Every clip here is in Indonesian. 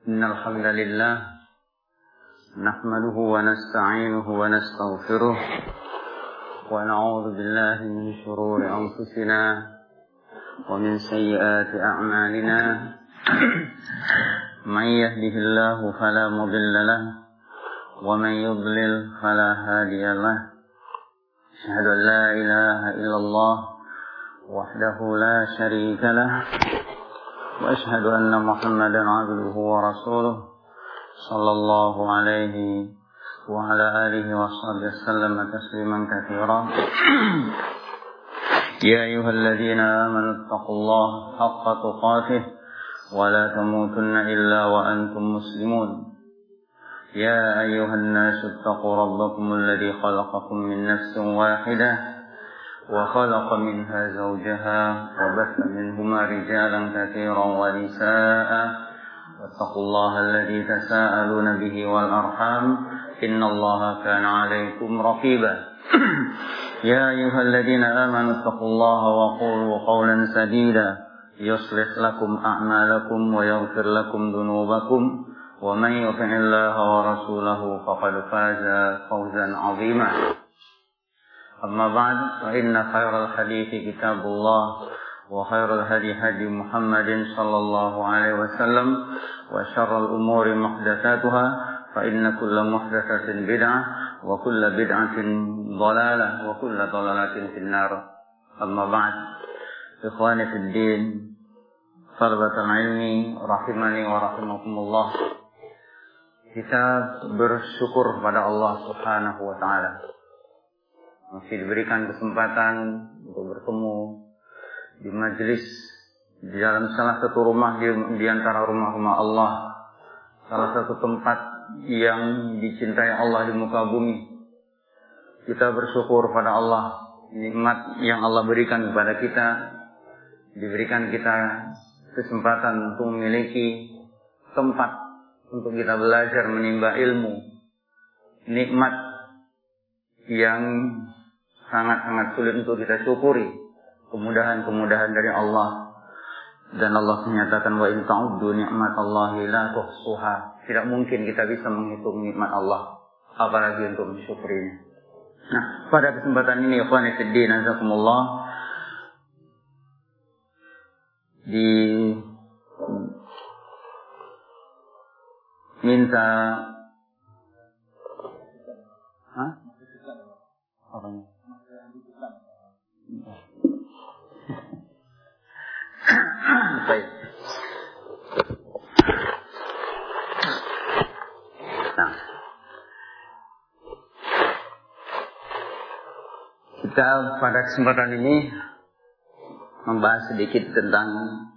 إن الحمد لله نحمده ونستعينه ونستغفره ونعوذ بالله من شرور أنفسنا ومن سيئات أعمالنا من يهده الله فلا مضل له ومن يضلل فلا هادي له أشهد أن لا إله إلا الله وحده لا شريك له وأشهد أن محمدا عبده ورسوله صلى الله عليه وعلى آله وصحبه وسلم تسليما كثيرا يا أيها الذين آمنوا اتقوا الله حق تقاته ولا تموتن إلا وأنتم مسلمون يا أيها الناس اتقوا ربكم الذي خلقكم من نفس واحدة وخلق منها زوجها وبث منهما رجالا كثيرا ونساء واتقوا الله الذي تساءلون به والأرحام إن الله كان عليكم رقيبا يا أيها الذين آمنوا اتقوا الله وقولوا قولا سديدا يصلح لكم أعمالكم ويغفر لكم ذنوبكم ومن يطع الله ورسوله فقد فاز فوزا عظيما أما بعد فإن خير الحديث كتاب الله وخير الهدي هدي محمد صلى الله عليه وسلم وشر الأمور محدثاتها فإن كل محدثة بدعة وكل بدعة ضلالة وكل ضلالة في النار أما بعد إخواني في الدين طلبة العلم rahimani wa rahimakumullah. Kita bersyukur pada Allah Subhanahu wa taala masih diberikan kesempatan untuk bertemu di majelis di dalam salah satu rumah di antara rumah-rumah Allah, salah satu tempat yang dicintai Allah di muka bumi. Kita bersyukur pada Allah, nikmat yang Allah berikan kepada kita, diberikan kita kesempatan untuk memiliki tempat untuk kita belajar menimba ilmu, nikmat yang sangat-sangat sulit untuk kita syukuri, kemudahan-kemudahan dari Allah. Dan Allah menyatakan wa in ta'uddu ni'matallahi la tuhsuha. Tidak mungkin kita bisa menghitung nikmat Allah, apalagi untuk mensyukurinya. Nah, pada kesempatan ini ikhwani fiddin azakumullah, minta baik. Nah, kita pada kesempatan ini membahas sedikit tentang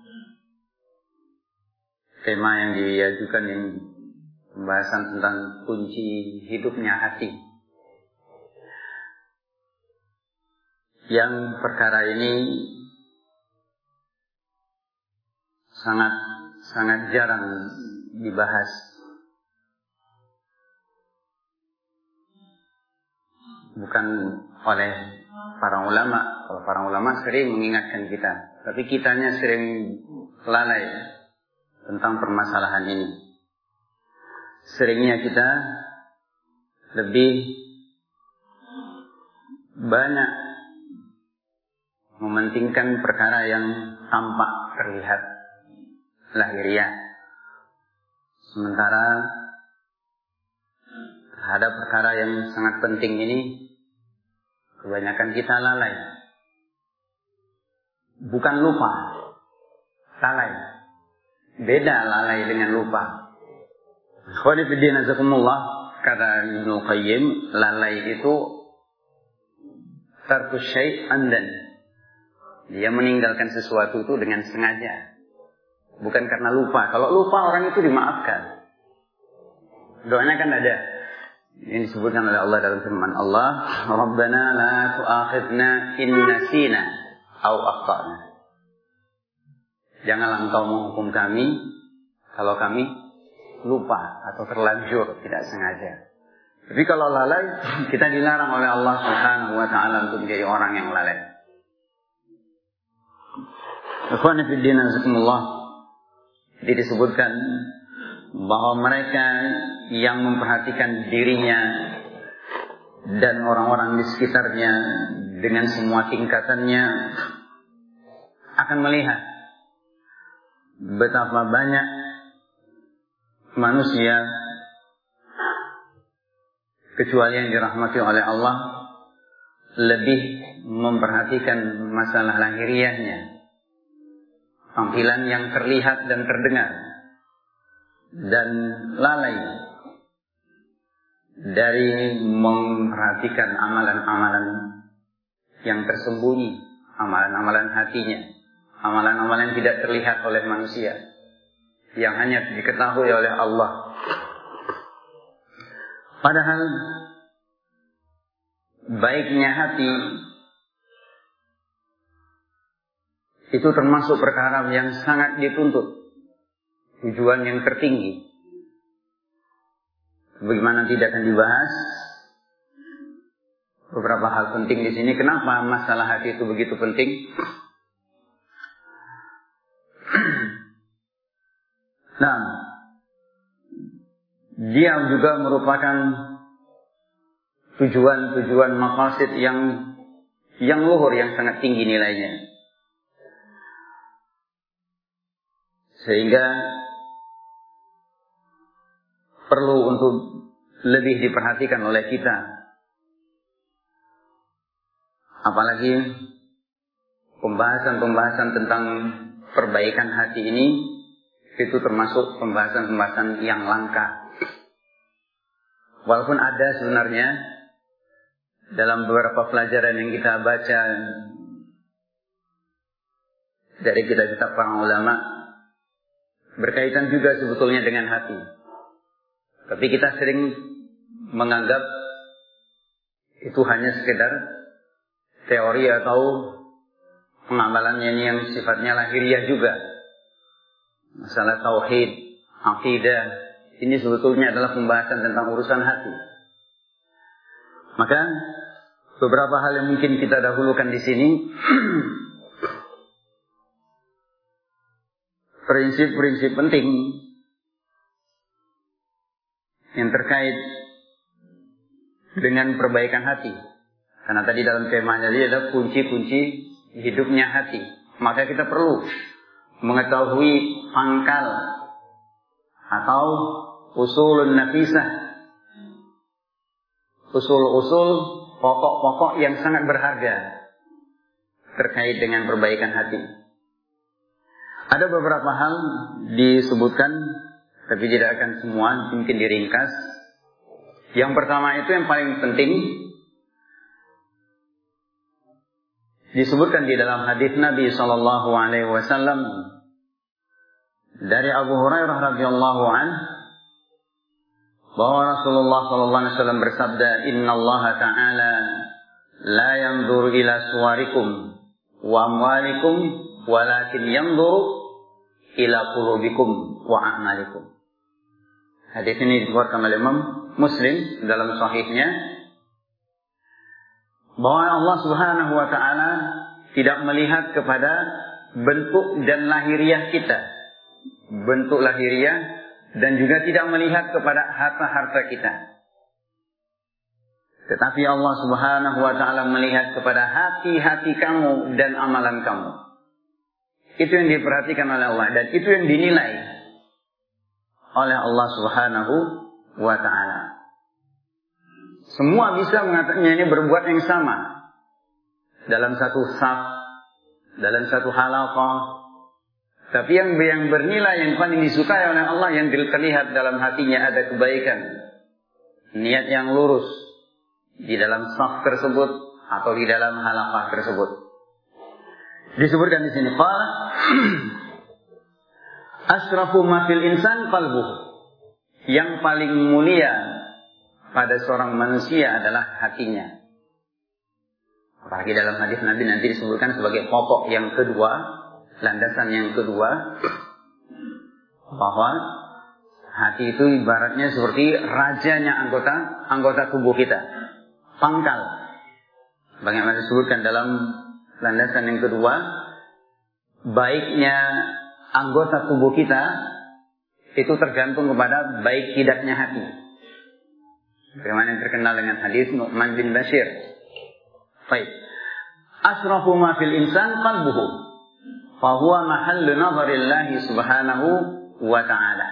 tema yang diajukan ini, pembahasan tentang kunci hidupnya hati. Yang perkara ini sangat jarang dibahas. Bukan oleh para ulama. Kalau para ulama sering mengingatkan kita, tapi kitanya sering lalai tentang permasalahan ini. Seringnya kita lebih banyak mementingkan perkara yang tampak terlihat lahiriah, sementara terhadap perkara yang sangat penting ini kebanyakan kita lalai. Bukan lupa, lalai. Beda lalai dengan lupa. Ikhwani fiddin azakumullah, kata Ibnu Qayyim, lalai itu tarkus syai' amdan. Dia meninggalkan sesuatu itu dengan sengaja, bukan karena lupa. Kalau lupa orang itu dimaafkan. Doanya kan ada. Ini disebutkan oleh Allah dalam firman Allah, Rabbana la tu'akhidna in nasina aw akhtana. Janganlah engkau menghukum kami kalau kami lupa atau terlanjur tidak sengaja. Tapi kalau lalai, kita dilarang oleh Allah Subhanahu wa taala untuk menjadi orang yang lalai. Ikhwani fi din azakumullah. Jadi disebutkan bahwa mereka yang memperhatikan dirinya dan orang-orang di sekitarnya dengan semua tingkatannya akan melihat betapa banyak manusia kecuali yang dirahmati oleh Allah lebih memperhatikan masalah lahiriahnya, tampilan yang terlihat dan terdengar, dan lalai dari memperhatikan amalan-amalan yang tersembunyi, amalan-amalan hatinya, amalan-amalan yang tidak terlihat oleh manusia, yang hanya diketahui oleh Allah. Padahal baiknya hati itu termasuk perkara yang sangat dituntut, tujuan yang tertinggi. Bagaimana tidak akan dibahas beberapa hal penting di sini. Kenapa masalah hati itu begitu penting? Nah, dia juga merupakan tujuan-tujuan maqasid yang luhur, yang sangat tinggi nilainya. Sehingga perlu untuk lebih diperhatikan oleh kita. Apalagi pembahasan-pembahasan tentang perbaikan hati ini, itu termasuk pembahasan-pembahasan yang langka. Walaupun ada sebenarnya dalam beberapa pelajaran yang kita baca dari kitab-kitab para ulama, berkaitan juga sebetulnya dengan hati. Tapi kita sering menganggap itu hanya sekedar teori atau pengamalannya ini yang sifatnya lahiriah juga. Masalah tauhid, akidah, ini sebetulnya adalah pembahasan tentang urusan hati. Maka beberapa hal yang mungkin kita dahulukan di sini, prinsip-prinsip penting yang terkait dengan perbaikan hati. Karena tadi dalam temanya dia ada kunci-kunci hidupnya hati. Maka kita perlu mengetahui pangkal atau usulun nafisah, usul-usul pokok-pokok yang sangat berharga terkait dengan perbaikan hati. Ada beberapa hal disebutkan, tapi tidak akan semua, mungkin diringkas. Yang pertama itu yang paling penting, disebutkan di dalam hadis Nabi SAW dari Abu Hurairah radhiyallahu anhu, bahwa Rasulullah SAW bersabda, Inna Allah Ta'ala la yanzuru ila suwarikum wa amwalikum walakin yanzuru ila qulubikum wa a'malikum. Hadis ini dikeluarkan oleh Imam Muslim dalam sahihnya, bahwa Allah Subhanahu wa Ta'ala tidak melihat kepada bentuk dan lahiriah kita, bentuk lahiriah, dan juga tidak melihat kepada harta-harta kita. Tetapi Allah Subhanahu wa Ta'ala melihat kepada hati-hati kamu dan amalan kamu. Itu yang diperhatikan oleh Allah, dan itu yang dinilai oleh Allah Subhanahu wa Ta'ala. Semua bisa mengatakannya ini berbuat yang sama dalam satu saf, dalam satu halaqah. Tapi yang bernilai, yang paling disukai oleh Allah, yang terlihat dalam hatinya ada kebaikan, niat yang lurus di dalam saf tersebut atau di dalam halaqah tersebut. Disebutkan di sini, qala asrafu ma fil insan qalbuhu. Yang paling mulia pada seorang manusia adalah hatinya. Apalagi dalam hadis Nabi nanti disebutkan sebagai pokok yang kedua, landasan yang kedua, bahwa hati itu ibaratnya seperti rajanya anggota tubuh kita, pangkal. Bagaimana disebutkan dalam landasan yang kedua, baiknya anggota tubuh kita itu tergantung kepada baik tidaknya hati. Bagaimana yang terkenal dengan hadis Nu'man bin Bashir. Baik. Asrafu ma fil insan qalbuhu, fa huwa mahallu nadharillahi subhanahu wa ta'ala.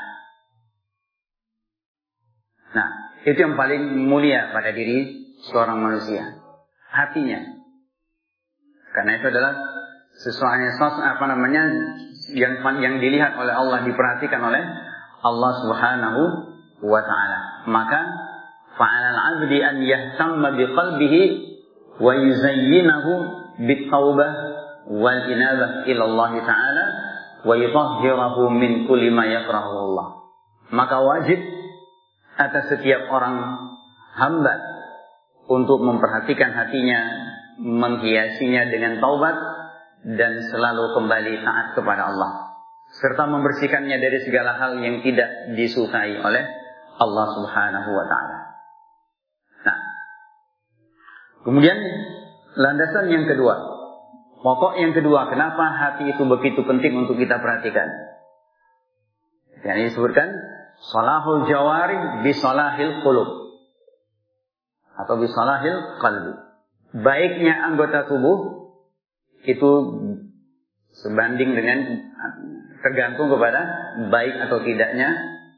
Nah, itu yang paling mulia pada diri seorang manusia, hatinya. Karena itu adalah sesuatu yang dilihat oleh Allah, diperhatikan oleh Allah Subhanahu wa ta'ala. Maka fa'alal 'abdi an yahtamma biqalbihi wa yuzayyinahu bit-taubah wal inabah ila Allah ta'ala wa yutahhirahu min kulli ma yakrahu Allah. Maka wajib atas setiap orang hamba untuk memperhatikan hatinya, menghiasinya dengan taubat dan selalu kembali taat kepada Allah, serta membersihkannya dari segala hal yang tidak disukai oleh Allah Subhanahu wa ta'ala. Nah, kemudian landasan yang kedua, pokok yang kedua, kenapa hati itu begitu penting untuk kita perhatikan. Yang disebutkan salahul jawari bi salahil qulub atau bi salahil qalbi. Baiknya anggota tubuh itu sebanding dengan, tergantung kepada baik atau tidaknya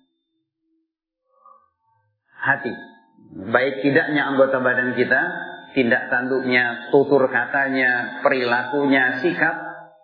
hati. Baik tidaknya anggota badan kita, tindak tanduknya, tutur katanya, perilakunya, sikap,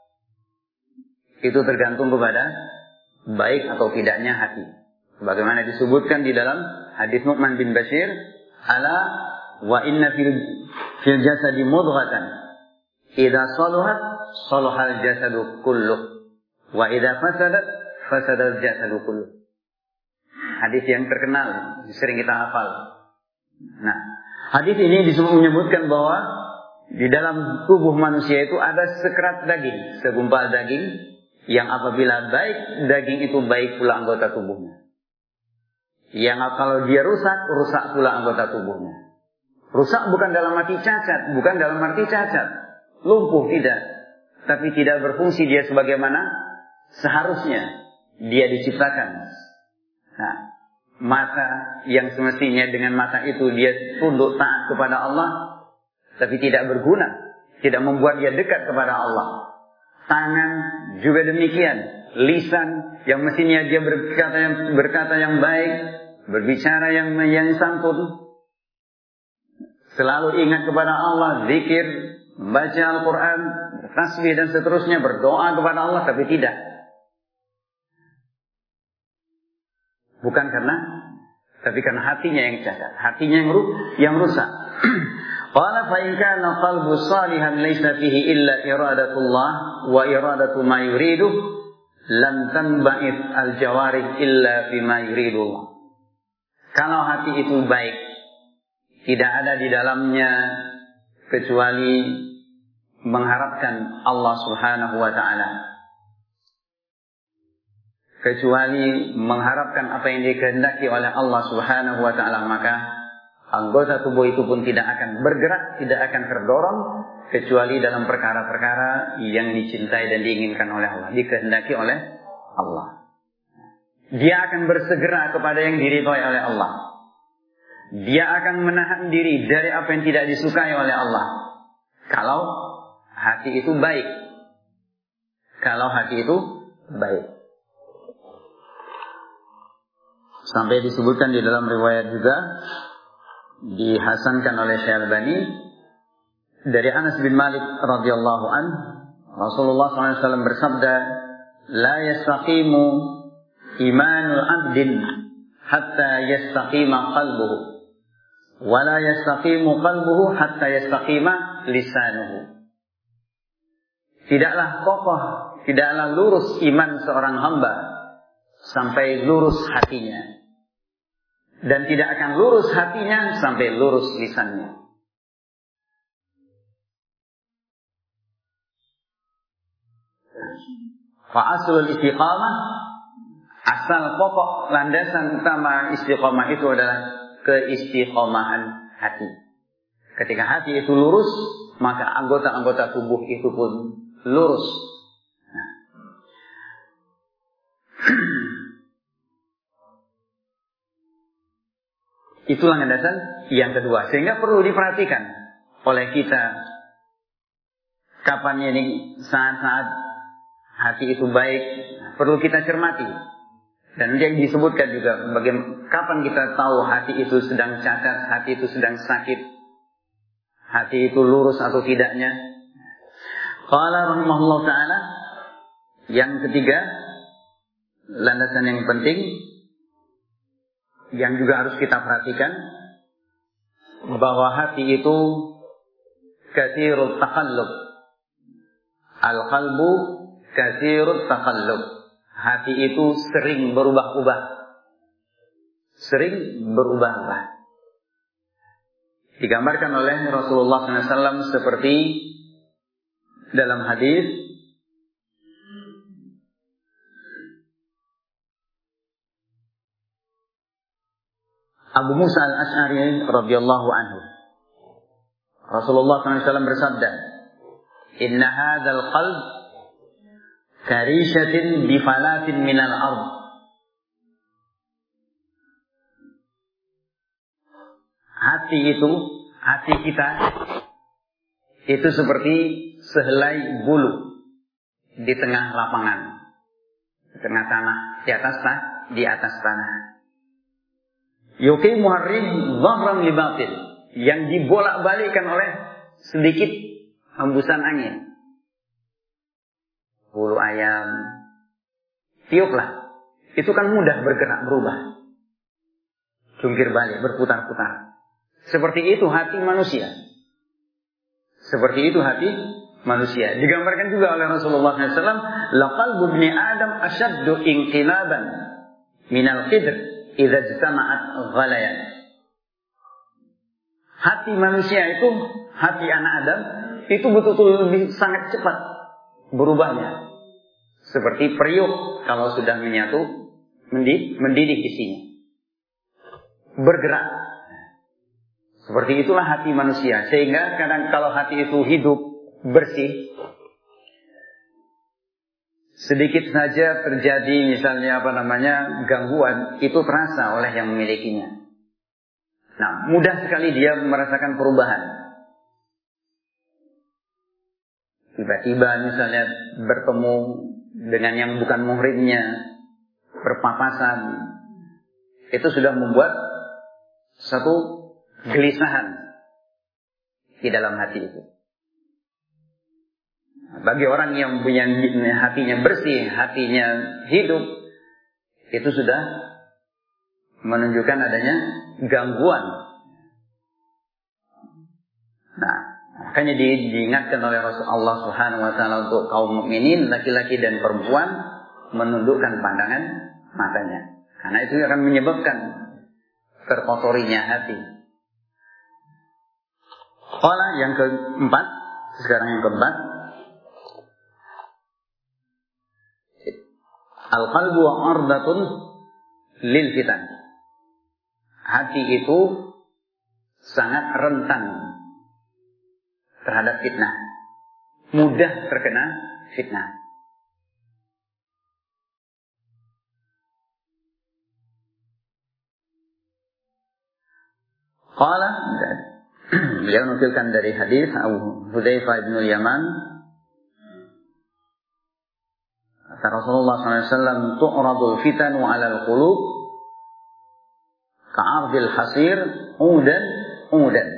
itu tergantung kepada baik atau tidaknya hati. Sebagaimana disebutkan di dalam hadis Nu'man bin Bashir, ala wa inna fil jasadi mudghatan idza saluhat salahal jasadu kulluh wa idza fasadat fasadal jasadu kulluh. Hadis yang terkenal, sering kita hafal. Nah, hadis ini menyebutkan bahwa di dalam tubuh manusia itu ada sekerat daging, segumpal daging, yang apabila baik daging itu, baik pula anggota tubuhnya. Yang kalau dia rusak, rusak pula anggota tubuhnya. Rusak bukan dalam arti cacat, bukan dalam arti cacat, lumpuh, tidak, tapi tidak berfungsi dia sebagaimana seharusnya dia diciptakan. Nah, mata yang semestinya dengan mata itu dia tunduk taat kepada Allah, tapi tidak berguna, tidak membuat dia dekat kepada Allah. Tangan juga demikian, lisan yang mestinya dia berkata yang baik, berbicara yang santun, selalu ingat kepada Allah, zikir, membaca Al-Quran, tasbih dan seterusnya, berdoa kepada Allah, tapi tidak. Bukan tapi karena hatinya yang cacat, hatinya yang rusak. Qala fa in kana qalbu salihan laysa fihi illa iradatullah wa iradatu ma yuridu lam tanba'ith al-jawarih illa bima yuridullah. Kalau hati itu baik, tidak ada di dalamnya kecuali mengharapkan Allah Subhanahu wa ta'ala, kecuali mengharapkan apa yang dikehendaki oleh Allah Subhanahu wa ta'ala, maka anggota tubuh itu pun tidak akan bergerak, tidak akan terdorong, kecuali dalam perkara-perkara yang dicintai dan diinginkan oleh Allah, dikehendaki oleh Allah. Dia akan bersegera kepada yang diridhai oleh Allah. Dia akan menahan diri dari apa yang tidak disukai oleh Allah. Kalau hati itu baik. Kalau hati itu baik. Sampai disebutkan di dalam riwayat juga, dihasankan oleh Syarbani dari Anas bin Malik radhiyallahu anhu, Rasulullah SAW bersabda, la yastaqimu imanul abdin hatta yastaqima qalbuhu wa la yastaqimu qalbuhu hatta yastaqima lisanuhu. Tidaklah kokoh, tidaklah lurus iman seorang hamba sampai lurus hatinya, dan tidak akan lurus hatinya sampai lurus lisannya. Fa aslul istiqamah, asal pokok landasan utama istiqamah itu adalah keistiqomahan hati. Ketika hati itu lurus, maka anggota-anggota tubuh itu pun lurus. Nah. Itulah landasan yang kedua. Sehingga perlu diperhatikan oleh kita. Kapan ini saat-saat hati itu baik, perlu kita cermati. Dan yang disebutkan juga kapan kita tahu hati itu sedang cacat, hati itu sedang sakit, hati itu lurus atau tidaknya. Qala rahimahullah ta'ala, yang ketiga, landasan yang penting yang juga harus kita perhatikan, bahwa hati itu katsirut taqallub. Al-qalbu katsirut taqallub. Hati itu sering berubah-ubah. Sering berubah-ubah. Digambarkan oleh Rasulullah SAW seperti dalam hadis Abu Musa al-Ash'ari radhiyallahu anhu. Rasulullah SAW bersabda, "Inna hadzal qalb karishatin bifalatin minal ard." Hati kita itu seperti sehelai bulu di tengah lapangan, di tengah tanah, di atas tanah. Yuqimu harrih dhahran li batil, yang dibolak-balikkan oleh sedikit hembusan angin. Bulu ayam, tiuplah. Itu kan mudah bergerak, berubah. Jungkir balik, berputar-putar. Seperti itu hati manusia. Seperti itu hati manusia. Digambarkan juga oleh Rasulullah SAW, laqalbu ibni Adam ashaddu inqilaban minal qidr idza ijtama'at ghalayan. Hati manusia itu, hati anak Adam itu betul-betul lebih sangat cepat berubahnya. Seperti periuk kalau sudah menyatu, mendidih isinya. Bergerak. Seperti itulah hati manusia. Sehingga kadang kalau hati itu hidup, bersih, sedikit saja terjadi misalnya gangguan, itu terasa oleh yang memilikinya. Nah, mudah sekali dia merasakan perubahan. Tiba-tiba misalnya bertemu dengan yang bukan muhrimnya, berpapasan, itu sudah membuat satu kegelisahan di dalam hati itu. Bagi orang yang punya hatinya bersih, hatinya hidup, itu sudah menunjukkan adanya gangguan. Nah, makanya diingatkan oleh Rasulullah Subhanahu wa taala untuk kaum mukminin, laki-laki dan perempuan, menundukkan pandangan matanya. Karena itu akan menyebabkan terkotorinya hati. Yang keempat, sekarang yang keempat, al-qalbu ardatun lil fitan. Hati itu sangat rentan terhadap fitnah. Mudah terkena fitnah. Qala, beliau nukilkan dari hadis Abu Hudzaifah bin Yaman, kata Rasulullah SAW, tu'radul fitanu 'alal qulub ka'ardil hasir udan.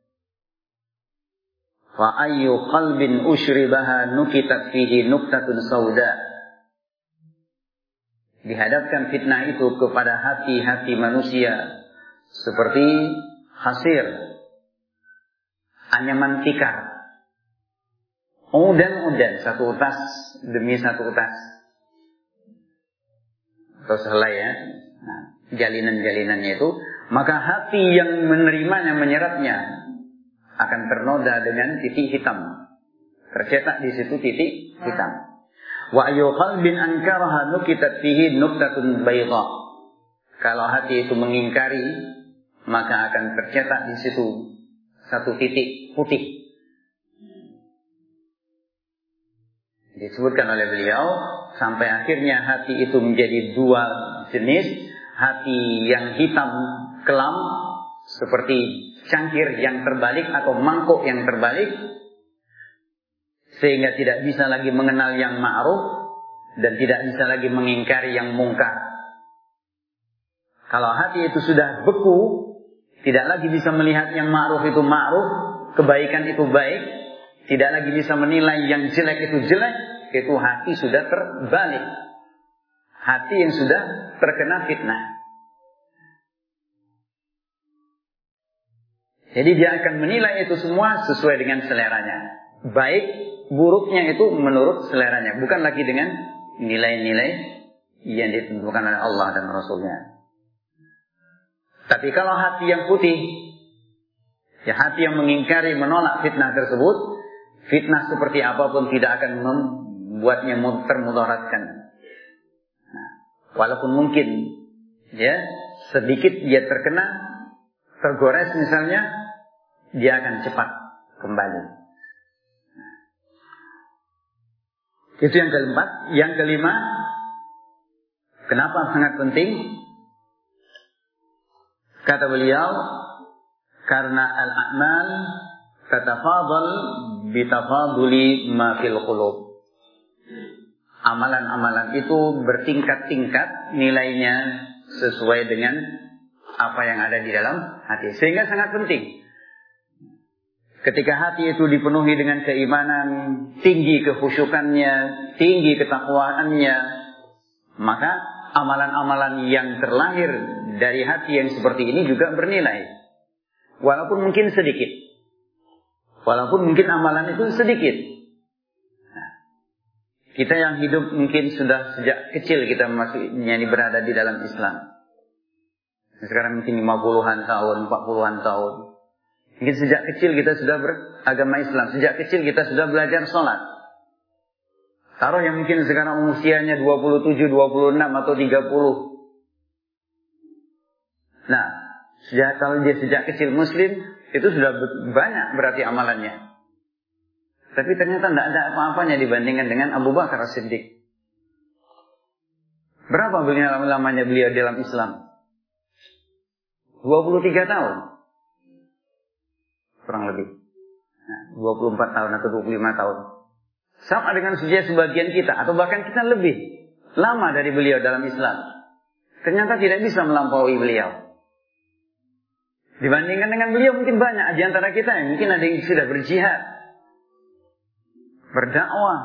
Fa ayyu qalbin ushribaha nukitat fihi nuktatun sauda. Dihadapkan fitnah itu kepada hati-hati manusia seperti hasir, anyaman tikar. Udan, satu utas demi satu utas. Atau sehelai ya. Nah, jalinan-jalinannya itu, maka hati yang menerimanya, menyerapnya, akan ternoda dengan titik hitam. Tercetak di situ titik hitam. Wa ayu qalbin ankaraha nukitat fihi nuktatun bayda. Kalau hati itu mengingkari, maka akan tercetak di situ satu titik putih. Disebutkan oleh beliau, sampai akhirnya hati itu menjadi dua jenis. Hati yang hitam kelam seperti cangkir yang terbalik atau mangkuk yang terbalik, sehingga tidak bisa lagi mengenal yang ma'ruf dan tidak bisa lagi mengingkari yang mungkar. Kalau hati itu sudah beku, tidak lagi bisa melihat yang ma'ruf itu ma'ruf, kebaikan itu baik, tidak lagi bisa menilai yang jelek itu jelek, itu hati sudah terbalik. Hati yang sudah terkena fitnah. Jadi dia akan menilai itu semua sesuai dengan seleranya. Baik, buruknya itu menurut seleranya. Bukan lagi dengan nilai-nilai yang ditentukan oleh Allah dan Rasulnya. Tapi kalau hati yang putih, ya hati yang mengingkari, menolak fitnah tersebut, fitnah seperti apapun tidak akan membuatnya termudaratkan. Nah, walaupun mungkin ya sedikit dia terkena, tergores misalnya, dia akan cepat kembali. Itu yang keempat. Yang kelima, kenapa sangat penting? Kata beliau, karena al-a'mal tatafadhal bitafaduli ma fil qulub. Amalan-amalan itu bertingkat-tingkat nilainya sesuai dengan apa yang ada di dalam hati. Sehingga sangat penting. Ketika hati itu dipenuhi dengan keimanan, tinggi kekhusyukannya, tinggi ketakwaannya, maka amalan-amalan yang terlahir dari hati yang seperti ini juga bernilai. Walaupun mungkin sedikit. Walaupun mungkin amalan itu sedikit. Nah, kita yang hidup mungkin sudah sejak kecil kita masuknya berada di dalam Islam. Sekarang mungkin 50-an tahun, 40-an tahun. Mungkin sejak kecil kita sudah beragama Islam. Sejak kecil kita sudah belajar sholat. Taruh yang mungkin sekarang usianya 27, 26 atau 30. Nah, kalau dia sejak kecil Muslim, itu sudah banyak berarti amalannya. Tapi ternyata tidak ada apa-apanya dibandingkan dengan Abu Bakar As-Siddiq. Berapa lamanya beliau dalam Islam? 23 tahun. Kurang lebih. Nah, 24 tahun atau 25 tahun. Sama dengan sebagian kita. Atau bahkan kita lebih lama dari beliau dalam Islam. Ternyata tidak bisa melampaui beliau. Dibandingkan dengan beliau mungkin banyak di antara kita yang mungkin ada yang sudah berjihad. Berdakwah.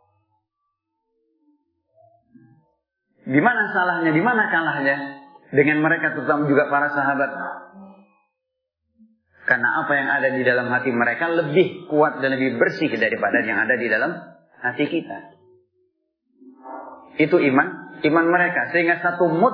Di mana salahnya, di mana kalahnya dengan mereka, terutama juga para sahabat. Karena apa yang ada di dalam hati mereka lebih kuat dan lebih bersih daripada yang ada di dalam hati kita. Itu iman mereka. Sehingga satu mud,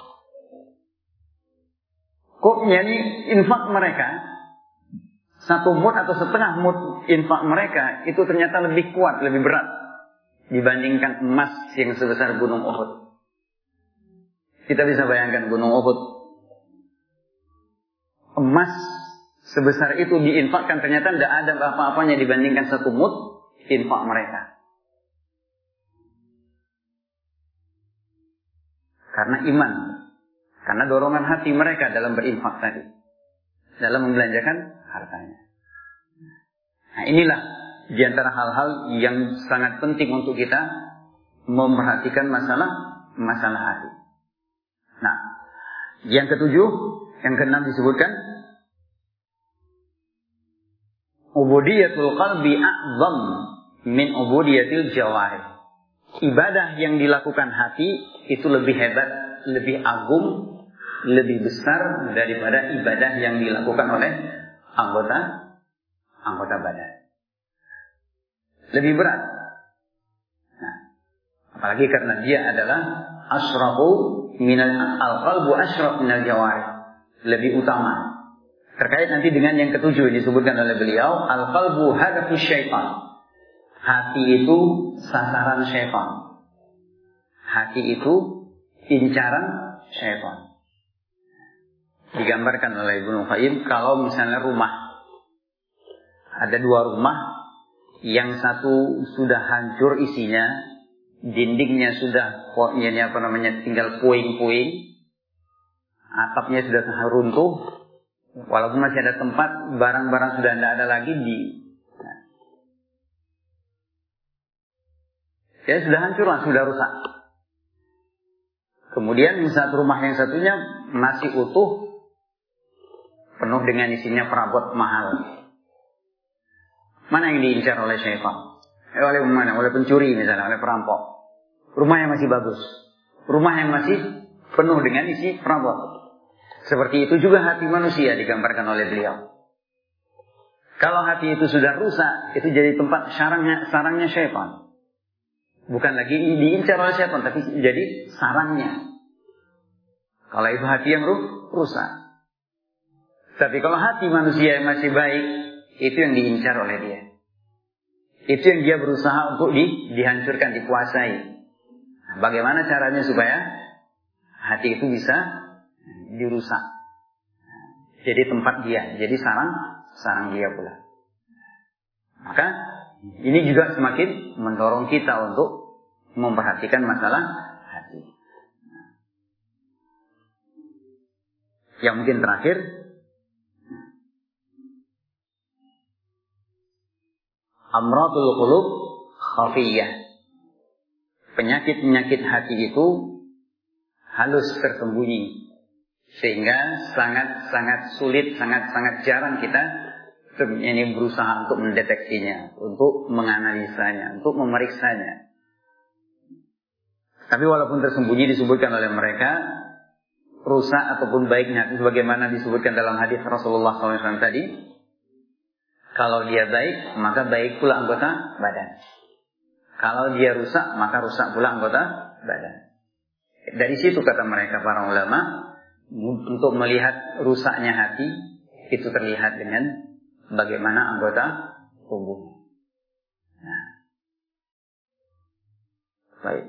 yakni infak mereka, satu mud atau setengah mud infak mereka, itu ternyata lebih kuat, lebih berat dibandingkan emas yang sebesar gunung Uhud. Kita bisa bayangkan gunung Uhud. Emas sebesar itu diinfakkan, ternyata tidak ada apa-apanya dibandingkan satu mud infak mereka. Karena iman. Karena dorongan hati mereka dalam berinfak tadi. Dalam membelanjakan hartanya. Nah, inilah di antara hal-hal yang sangat penting untuk kita memperhatikan masalah hati. Nah, yang ketujuh, yang keenam disebutkan ubudiyatul qalbi a'zam min ubudiyatil jawarih. Ibadah yang dilakukan hati itu lebih hebat, lebih agung, lebih besar daripada ibadah yang dilakukan oleh anggota badan. Lebih berat. Nah, apalagi karena dia adalah asrafu minal al-qalbu asraf minal jawarih. Lebih utama. Terkait nanti dengan yang ketujuh disebutkan oleh beliau, al-qalbu hadafus syaitan. Hati itu sasaran syaitan. Hati itu incaran syaitan. Digambarkan oleh Ibnu Qayyim, kalau misalnya rumah, ada dua rumah, yang satu sudah hancur isinya, dindingnya sudah tinggal puing-puing, atapnya sudah runtuh, Walaupun masih ada tempat, barang-barang sudah tidak ada lagi ya sudah hancur, sudah rusak. Kemudian saat rumah yang satunya masih utuh, penuh dengan isinya perabot mahal. Mana yang diincar oleh syaitan? Oleh mana? Oleh pencuri misalnya, oleh perampok. Rumah yang masih bagus, rumah yang masih penuh dengan isi perabot. Seperti itu juga hati manusia digambarkan oleh beliau. Kalau hati itu sudah rusak, itu jadi tempat sarangnya syaitan. Bukan lagi diincar oleh syaitan, tapi jadi sarangnya. Kalau itu hati yang rusak. Tapi kalau hati manusia yang masih baik, itu yang diincar oleh dia. Itu yang dia berusaha untuk dihancurkan, dikuasai. Nah, bagaimana caranya supaya hati itu bisa dirusak? Jadi tempat dia, jadi sarang dia pula. Maka ini juga semakin mendorong kita untuk memperhatikan masalah hati. Yang mungkin terakhir, amradul qulub khafiyah. Penyakit-penyakit hati itu halus tersembunyi, sehingga sangat-sangat sulit, sangat-sangat jarang kita ini berusaha untuk mendeteksinya, untuk menganalisanya, untuk memeriksanya. Tapi walaupun tersembunyi disebutkan oleh mereka, rusak ataupun baiknya, sebagaimana disebutkan dalam hadis Rasulullah SAW tadi, kalau dia baik, maka baik pula anggota badan. Kalau dia rusak, maka rusak pula anggota badan. Dari situ kata mereka para ulama, untuk melihat rusaknya hati, itu terlihat dengan bagaimana anggota tubuh. Nah. Baik.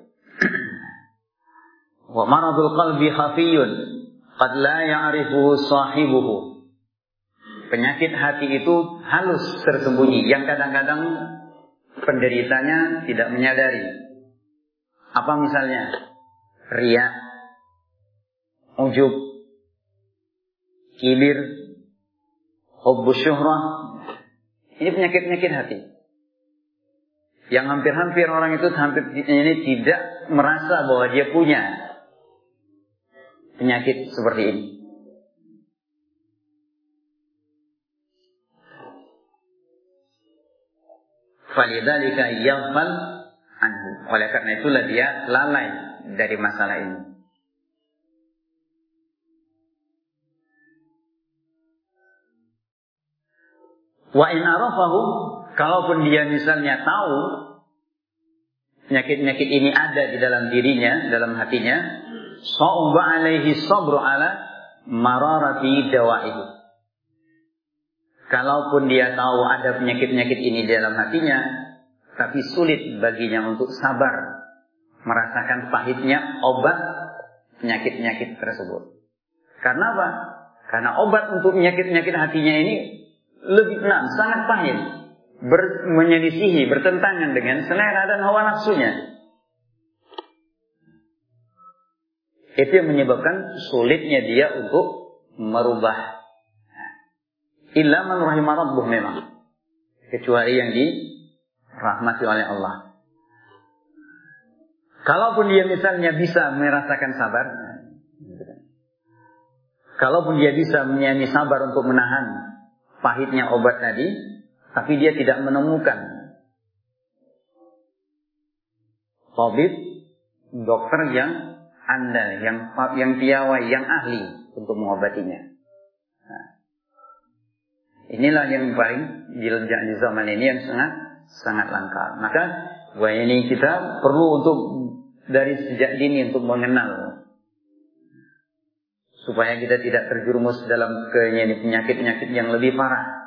Wa maradul qalbi khafiyun qad la ya'rifuhu sahibuhu. Penyakit hati itu halus tersembunyi, yang kadang-kadang penderitanya tidak menyadari. Apa misalnya? Riya, ujub, kibir, hubbus syuhrah. Ini penyakit-penyakit hati yang hampir-hampir orang itu ini tidak merasa bahwa dia punya penyakit seperti ini. Falidzalika yaghfal anhu. Oleh karena itulah dia lalai dari masalah ini. Wa in arafahu, kalaupun dia misalnya tahu penyakit-penyakit ini ada di dalam dirinya, dalam hatinya, sa'uba alaihi sabru ala mararati dawaihi. Kalaupun dia tahu ada penyakit-penyakit ini di dalam hatinya, tapi sulit baginya untuk sabar merasakan pahitnya obat penyakit-penyakit tersebut. Karena apa? Karena obat untuk penyakit-penyakit hatinya ini lebih sangat pahit, menyelisihi, bertentangan dengan selera dan hawa nafsunya. Itu yang menyebabkan sulitnya dia untuk merubah. Illa man rahimah rabbuh, memang kecuali yang dirahmati oleh Allah. Kalaupun dia misalnya bisa merasakan sabar, kalaupun dia bisa menyanyi sabar untuk menahan pahitnya obat tadi, tapi dia tidak menemukan tabib, dokter yang andal, yang piawai, yang ahli untuk mengobatinya. Nah, inilah yang paling di zaman ini yang sangat langka. Maka ini kita perlu untuk dari sejak dini untuk mengenal, supaya kita tidak terjerumus dalam penyakit-penyakit yang lebih parah.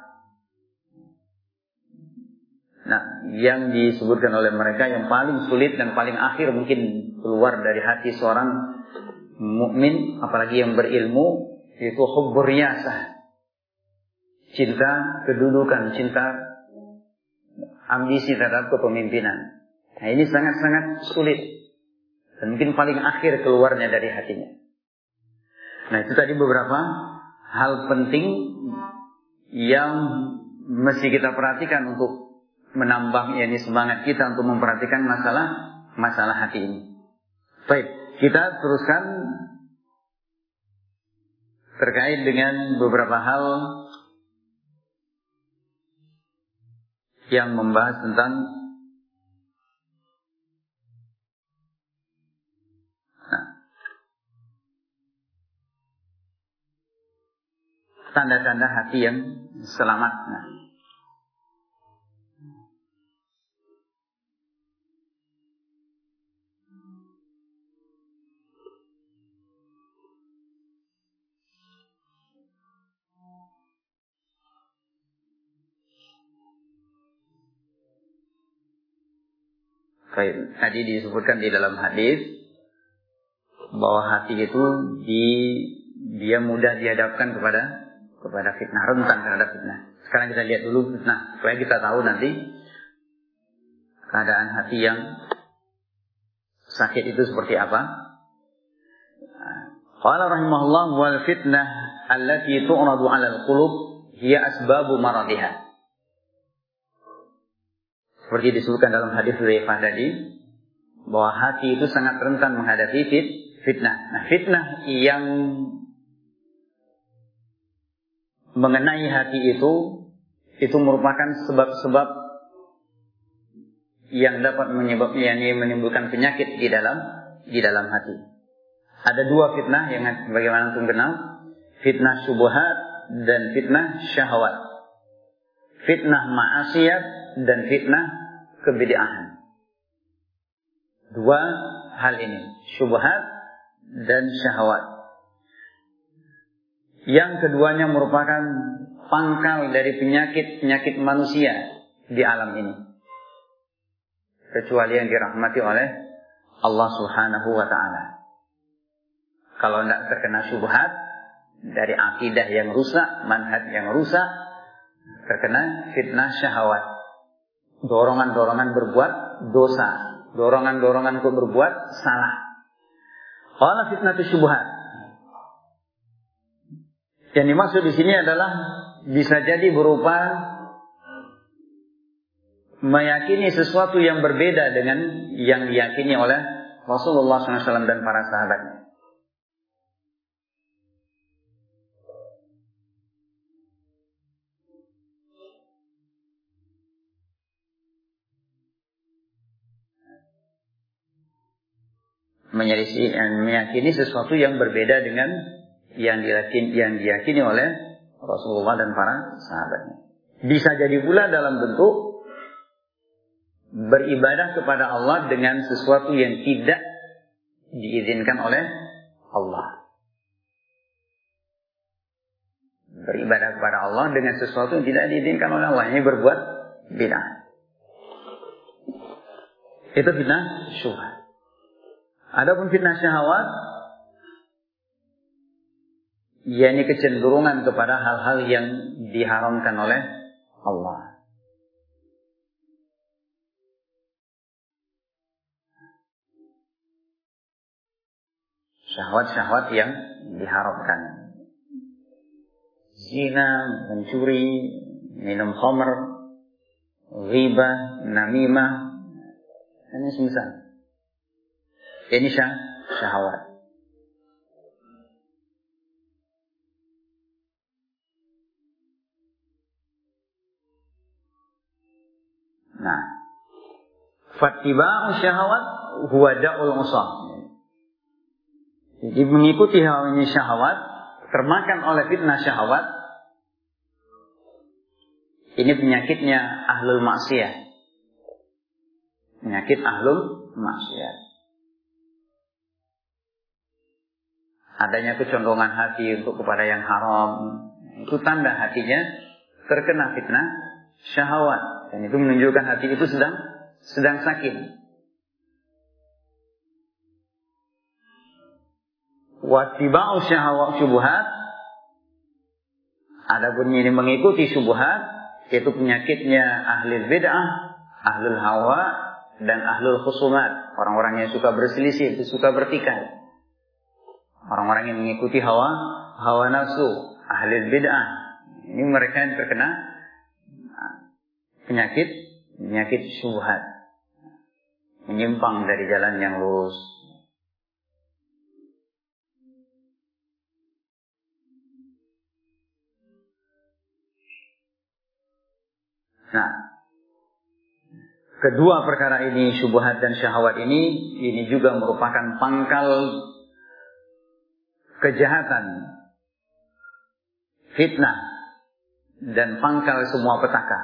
Nah, yang disebutkan oleh mereka yang paling sulit dan paling akhir mungkin keluar dari hati seorang mukmin, apalagi yang berilmu, itu hubbur riyasah. Cinta kedudukan, cinta ambisi terhadap kepemimpinan. Nah, ini sangat-sangat sulit dan mungkin paling akhir keluarnya dari hatinya. Nah, itu tadi beberapa hal penting yang mesti kita perhatikan untuk menambah semangat kita untuk memperhatikan masalah hati ini. Baik, kita teruskan terkait dengan beberapa hal yang membahas tentang tanda-tanda hati yang selamat. Baik, tadi disebutkan di dalam hadis bahwa hati itu dia mudah dihadapkan kepada fitnah, rentan terhadap fitnah. Sekarang kita lihat dulu fitnah, supaya kita tahu nanti keadaan hati yang sakit itu seperti apa. Qala rahimahullah wal fitnah allati tu'radu 'ala al-qulub hiya asbabu maradiha. Seperti disebutkan dalam hadis Hudzaifah tadi, bahwa hati itu sangat rentan menghadapi fitnah. Nah, fitnah yang mengenai hati itu merupakan sebab-sebab yang dapat menimbulkan penyakit di dalam hati. Ada dua fitnah yang bagaimana antum kenal, fitnah syubhat dan fitnah syahwat. Fitnah maksiat dan fitnah kebid'ahan. Dua hal ini, syubhat dan syahwat. Yang keduanya merupakan pangkal dari penyakit manusia di alam ini. Kecuali yang dirahmati oleh Allah Subhanahu wa ta'ala. Kalau tidak terkena syubhat dari akidah yang rusak, manhaj yang rusak, terkena fitnah syahwat. Dorongan-dorongan berbuat dosa, dorongan-dorongan untuk berbuat salah. Qala fitnatu syubhat. Yang dimaksud di sini adalah bisa jadi berupa meyakini sesuatu yang berbeda dengan yang diyakini oleh Rasulullah SAW dan para sahabatnya. Meyakini sesuatu yang berbeda dengan yang diyakini oleh Rasulullah dan para sahabatnya. Bisa jadi pula dalam bentuk beribadah kepada Allah dengan sesuatu yang tidak diizinkan oleh Allah. Beribadah kepada Allah dengan sesuatu yang tidak diizinkan oleh Allah. Ini berbuat bid'ah. Itu fitnah syubhat. Adapun fitnah syahwat, yakni kecenderungan kepada hal-hal yang diharamkan oleh Allah. Syahwat-syahwat yang diharamkan. Zina, mencuri, minum khamr, ghibah, namimah, ini semisal. Ini syahwat. Nah, fattiba'u syahwat huwa da'ul usah. Jadi mengikuti hal ini syahwat, termakan oleh fitnah syahwat, ini penyakitnya ahlul maksiyah. Penyakit ahlul maksiyah. Adanya kecondongan hati untuk kepada yang haram, itu tanda hatinya terkena fitnah syahwat, dan itu menunjukkan hati itu sedang sakit. Wattiba'u syahwat syubhat, adapun ini mengikuti syubhat, itu penyakitnya ahli bid'ah, ahlul hawa, dan ahlul khusumat, orang-orang yang suka berselisih, suka bertikai. Orang-orang yang mengikuti hawa nafsu, ahli bid'ah. Ini mereka yang terkena penyakit syubhat, menyimpang dari jalan yang lurus. Nah, kedua perkara ini, syubhat dan syahwat ini juga merupakan pangkal kejahatan, fitnah, dan pangkal semua petaka.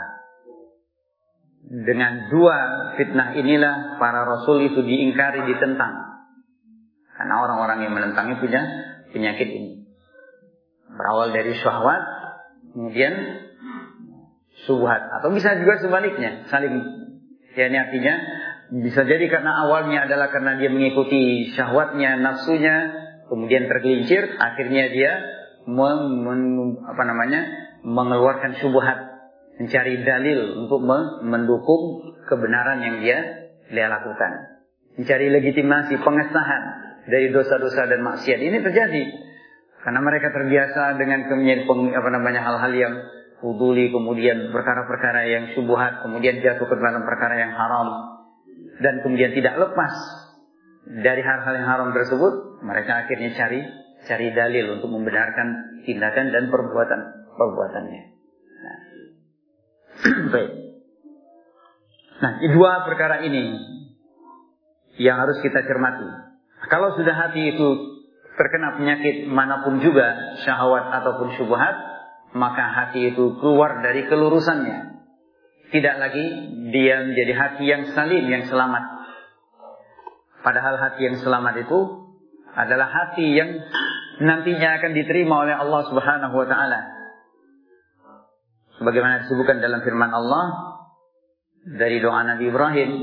Dengan dua fitnah inilah para rasul itu diingkari, ditentang. Karena orang-orang yang menentangnya punya penyakit ini. Berawal dari syahwat, kemudian syubhat, atau bisa juga sebaliknya, saling. Yani artinya bisa jadi karena awalnya adalah karena dia mengikuti syahwatnya, nafsunya, kemudian tergelincir, akhirnya dia mengeluarkan syubhat, mencari dalil untuk mendukung kebenaran yang dia lakukan, mencari legitimasi, pengesahan dari dosa-dosa dan maksiat. Ini terjadi karena mereka terbiasa dengan hal-hal yang fuduli, kemudian perkara-perkara yang syubhat, kemudian jatuh ke dalam perkara yang haram, dan kemudian tidak lepas dari hal-hal yang haram tersebut. Mereka akhirnya cari dalil untuk membenarkan tindakan dan perbuatannya. Baik. Nah, dua perkara ini yang harus kita cermati. Kalau sudah hati itu terkena penyakit manapun juga, syahwat ataupun syubhat, maka hati itu keluar dari kelurusannya. Tidak lagi dia menjadi hati yang salim, yang selamat. Padahal hati yang selamat itu adalah hati yang nantinya akan diterima oleh Allah Subhanahu wa taala. Sebagaimana disebutkan dalam firman Allah dari doa Nabi Ibrahim,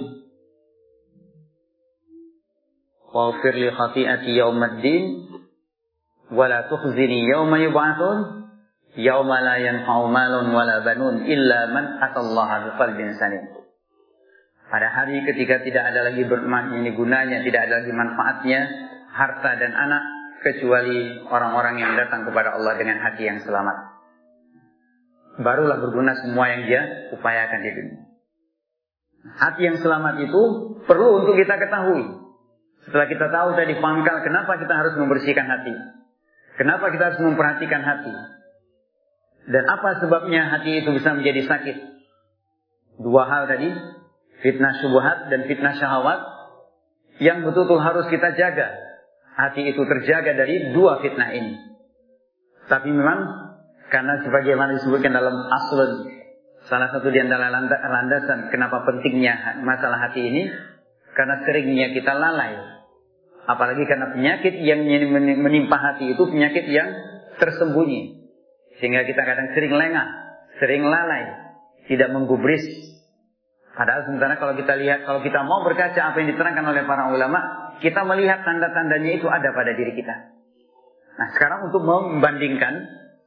"Waghfir li khati'ati yaumaddin wa la tukhzini yauma yub'atsun." Yauma la yanfa'u malun wala banun illa man atallaha biqalbin salim. Pada hari ketika tidak ada lagi gunanya, tidak ada lagi manfaatnya harta dan anak, kecuali orang-orang yang datang kepada Allah dengan hati yang selamat. Barulah berguna semua yang dia upayakan di dunia. Hati yang selamat itu perlu untuk kita ketahui. Setelah kita tahu tadi pangkal kenapa kita harus membersihkan hati, kenapa kita harus memperhatikan hati, dan apa sebabnya hati itu bisa menjadi sakit. Dua hal tadi, fitnah syubhat dan fitnah syahwat, yang betul-betul harus kita jaga. Hati itu terjaga dari dua fitnah ini. Tapi memang, karena sebagaimana disebutkan dalam aslun, salah satu di antara landasan kenapa pentingnya masalah hati ini, karena seringnya kita lalai. Apalagi karena penyakit yang menimpa hati itu penyakit yang tersembunyi. Sehingga kita kadang sering lengah, sering lalai, tidak menggubris. Padahal sementara kalau kita lihat, kalau kita mau berkaca apa yang diterangkan oleh para ulama, kita melihat tanda-tandanya itu ada pada diri kita. Nah, sekarang untuk membandingkan,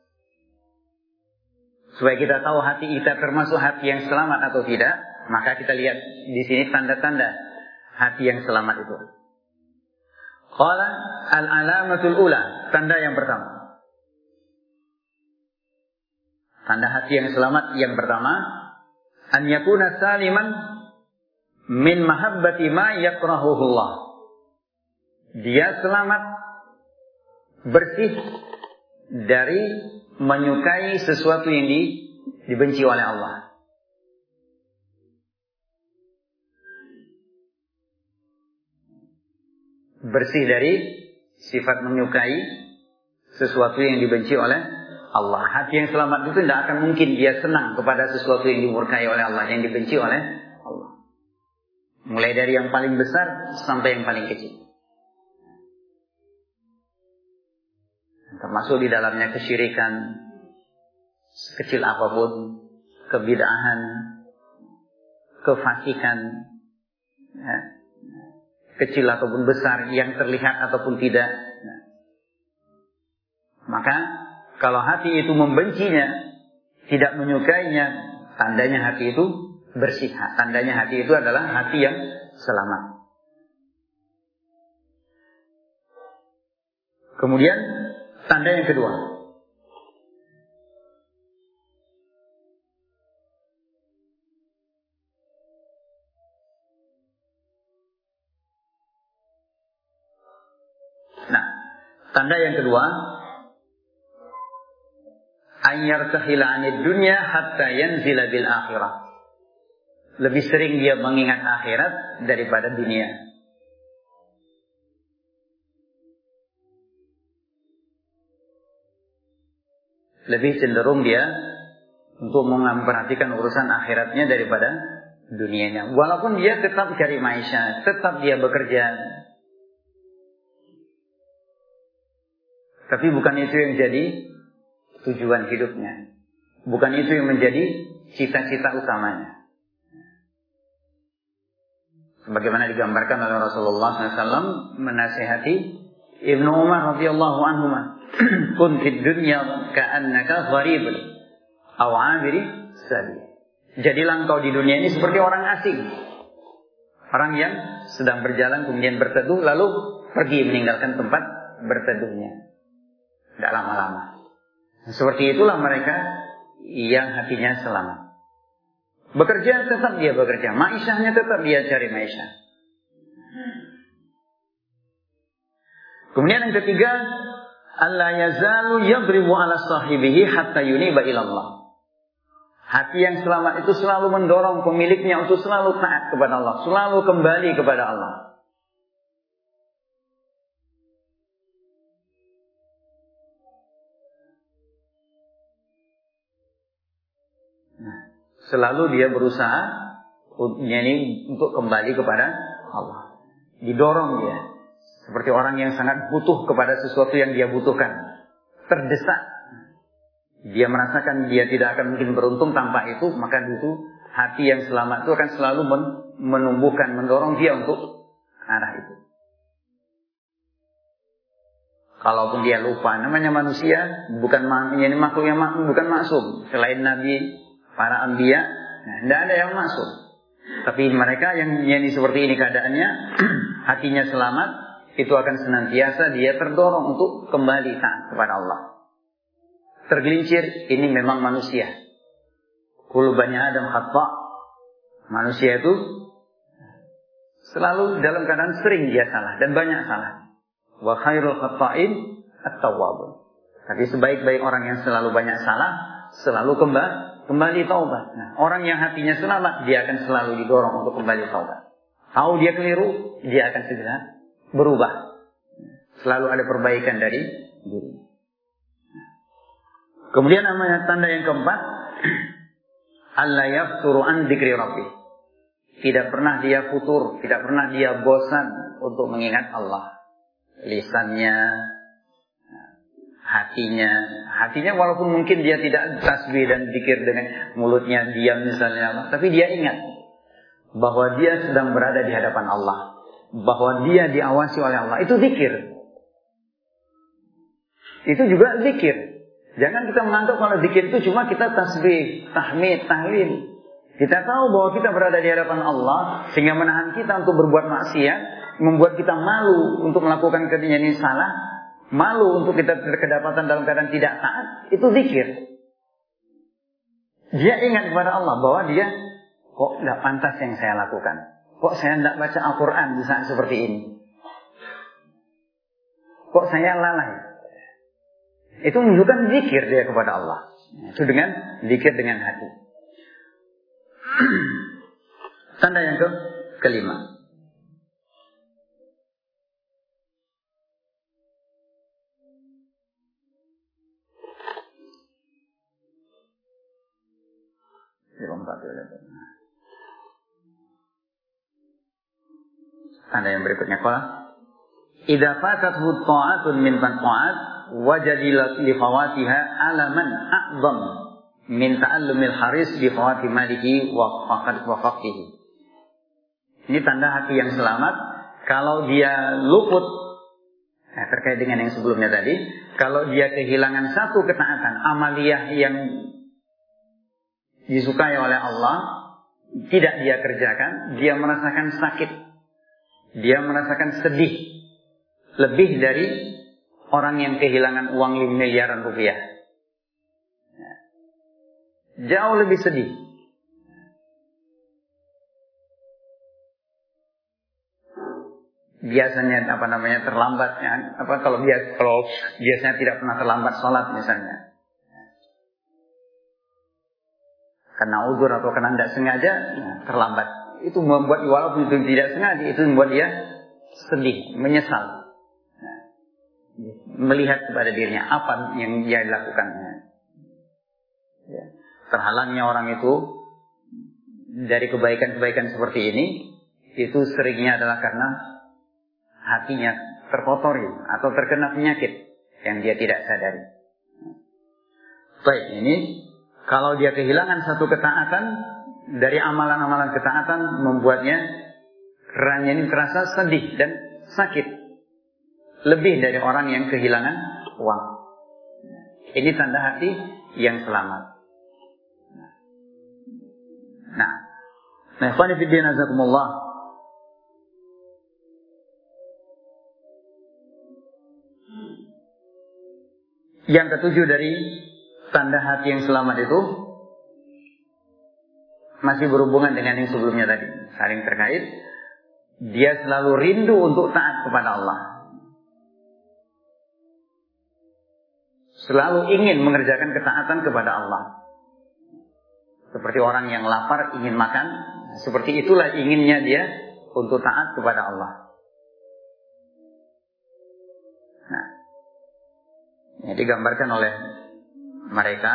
supaya kita tahu hati kita termasuk hati yang selamat atau tidak, maka kita lihat di sini tanda-tanda hati yang selamat itu. Qala al-alamatul ula, tanda yang pertama. Tanda hati yang selamat yang pertama, an yakuna saliman min mahabbati ma yakrahuhullah. Dia selamat, bersih dari menyukai sesuatu yang dibenci oleh Allah. Bersih dari sifat menyukai sesuatu yang dibenci oleh Allah. Hati yang selamat itu tidak akan mungkin dia senang kepada sesuatu yang dimurkai oleh Allah, yang dibenci oleh Allah. Mulai dari yang paling besar sampai yang paling kecil. Termasuk di dalamnya kesyirikan, kecil apapun, kebid'ahan, kefasikan, ya, kecil ataupun besar, yang terlihat ataupun tidak. Maka kalau hati itu membencinya, tidak menyukainya, tandanya hati itu bersih. Tandanya hati itu adalah hati yang selamat. Kemudian tanda yang kedua, Tanda yang kedua, ayyartahila 'anid dunya hatta yanzila bil akhirah. Lebih sering dia mengingat akhirat daripada dunia. Lebih cenderung dia untuk memperhatikan urusan akhiratnya daripada dunianya. Walaupun dia tetap cari maisha, tetap dia bekerja. Tapi bukan itu yang jadi tujuan hidupnya. Bukan itu yang menjadi cita-cita utamanya. Sebagaimana digambarkan oleh Rasulullah SAW menasihati Ibnu Umar radhiyallahu anhuma, kun fid dunya ka'annaka gharibun aw 'abiri sabil. Jadilah engkau di dunia ini seperti orang asing. Orang yang sedang berjalan kemudian berteduh lalu pergi meninggalkan tempat berteduhnya. Tidak lama-lama. Seperti itulah mereka yang hatinya selamat. Bekerja tetap dia bekerja, maishahnya tetap dia cari maishah. Kemudian yang ketiga, alla yazalu yadribu ala sahibihi hatta yuniba ila Allah. Hati yang selamat itu selalu mendorong pemiliknya untuk selalu taat kepada Allah, selalu kembali kepada Allah. Selalu dia berusaha untuk kembali kepada Allah. Didorong dia. Seperti orang yang sangat butuh kepada sesuatu yang dia butuhkan. Terdesak. Dia merasakan dia tidak akan mungkin beruntung tanpa itu. Maka itu hati yang selamat itu akan selalu menumbuhkan, mendorong dia untuk arah itu. Kalaupun dia lupa. Namanya manusia bukan makhluk yang bukan maksum. Selain Nabi, para anbiya, tidak ada yang masuk. Tapi mereka yang seperti ini keadaannya, hatinya selamat, itu akan senantiasa dia terdorong untuk kembali taat kepada Allah. Tergelincir, ini memang manusia. Kullu bani Adam khata'. Manusia itu selalu dalam keadaan sering dia salah dan banyak salah. Wa khairul khata'in at-tawwabun. Tapi sebaik-baik orang yang selalu banyak salah, selalu kembali taubat. Nah, orang yang hatinya selamat, dia akan selalu didorong untuk kembali taubat. Tahu dia keliru, dia akan segera berubah. Selalu ada perbaikan dari diri. Kemudian namanya tanda yang keempat, alla yafturu an dzikri rabbih. Tidak pernah dia futur, tidak pernah dia bosan untuk mengingat Allah. Lisannya, hatinya walaupun mungkin dia tidak tasbih dan zikir dengan mulutnya diam misalnya, tapi dia ingat bahwa dia sedang berada di hadapan Allah, bahwa dia diawasi oleh Allah. Itu zikir. Itu juga zikir. Jangan kita menganggap kalau zikir itu cuma kita tasbih, tahmid, tahlil. Kita tahu bahwa kita berada di hadapan Allah sehingga menahan kita untuk berbuat maksiat, membuat kita malu untuk melakukan kerjaan yang salah. Malu untuk kita kedapatan dalam keadaan tidak taat, itu zikir. Dia ingat kepada Allah bahwa dia, kok tidak pantas yang saya lakukan. Kok saya tidak baca Al-Quran di saat seperti ini. Kok saya lalai. Itu menunjukkan zikir dia kepada Allah. Itu dengan zikir dengan hati. Tanda yang kelima. Tanda yang berikutnya qala idza fatathu ta'atun min ta'at wajadila li fawatiha alaman a'zam min ta'allumil haris bi fawati malihi wa faqdihi. Ini tanda hati yang selamat kalau dia luput terkait dengan yang sebelumnya tadi, kalau dia kehilangan satu ketaatan amaliyah yang disukai oleh Allah, tidak dia kerjakan, dia merasakan sakit, dia merasakan sedih, lebih dari orang yang kehilangan uang miliaran rupiah. Jauh lebih sedih. biasanya terlambat ya, kalau biasanya tidak pernah terlambat sholat misalnya, karena udzur atau karena tidak sengaja terlambat, itu membuat walaupun itu tidak sengaja itu membuat dia sedih, menyesal, melihat kepada dirinya apa yang dia lakukannya. Ya. Terhalangnya orang itu dari kebaikan-kebaikan seperti ini, itu seringnya adalah karena hatinya terkotori atau terkena penyakit yang dia tidak sadari. Baik, ini kalau dia kehilangan satu ketaatan dari amalan-amalan ketaatan, membuatnya kerannya ini terasa sedih dan sakit, lebih dari orang yang kehilangan uang. Ini tanda hati yang selamat. Nah, ikhwani fi din azakumullah. Yang ketujuh dari tanda hati yang selamat itu masih berhubungan dengan yang sebelumnya tadi, saling terkait. Dia selalu rindu untuk taat kepada Allah, selalu ingin mengerjakan ketaatan kepada Allah. Seperti orang yang lapar ingin makan, seperti itulah inginnya dia untuk taat kepada Allah. Nah, ini digambarkan oleh mereka.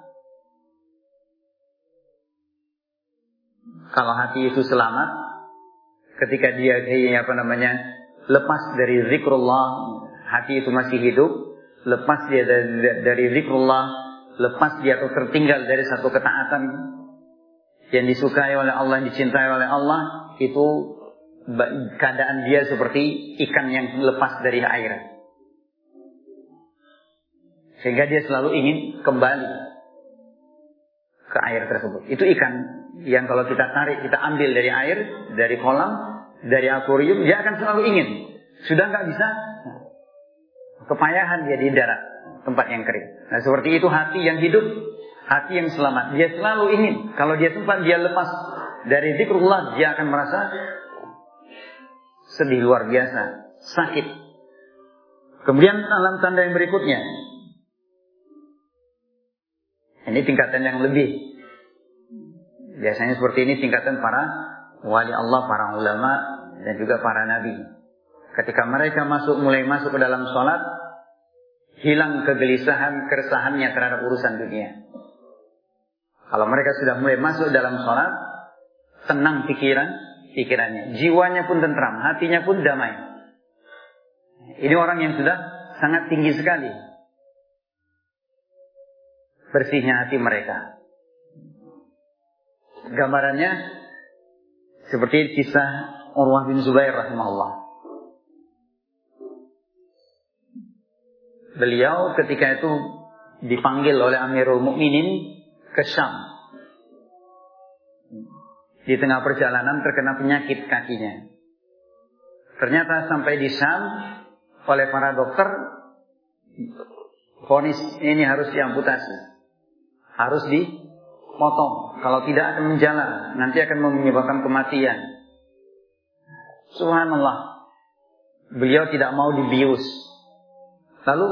Kalau hati itu selamat, ketika dia lepas dari zikrullah, hati itu masih hidup, lepas dia dari zikrullah, lepas dia atau tertinggal dari satu ketaatan yang disukai oleh Allah, yang dicintai oleh Allah, itu keadaan dia seperti ikan yang lepas dari air. Sehingga dia selalu ingin kembali ke air tersebut. Itu ikan yang kalau kita tarik, kita ambil dari air, dari kolam, dari akuarium, dia akan selalu ingin. Sudah nggak bisa, kepayahan dia di darat, tempat yang kering. Nah, seperti itu hati yang hidup, hati yang selamat. Dia selalu ingin. Kalau dia sempat dia lepas dari zikrullah, dia akan merasa sedih luar biasa, sakit. Kemudian alam tanda yang berikutnya, ini tingkatan yang lebih. Biasanya seperti ini tingkatan para wali Allah, para ulama, dan juga para nabi. Ketika mereka mulai masuk ke dalam sholat, hilang kegelisahan, keresahannya terhadap urusan dunia. Kalau mereka sudah mulai masuk dalam sholat, tenang pikirannya, jiwanya pun tentram, hatinya pun damai. Ini orang yang sudah sangat tinggi sekali bersihnya hati mereka. Gambarannya seperti kisah Urwah bin Zubair rahimahullah. Beliau ketika itu dipanggil oleh Amirul Mukminin ke Syam. Di tengah perjalanan terkena penyakit kakinya. Ternyata sampai di Syam, oleh para dokter vonis ini harus diamputasi, harus dipotong. Kalau tidak akan menjalar, nanti akan menyebabkan kematian. Subhanallah, beliau tidak mau dibius. Lalu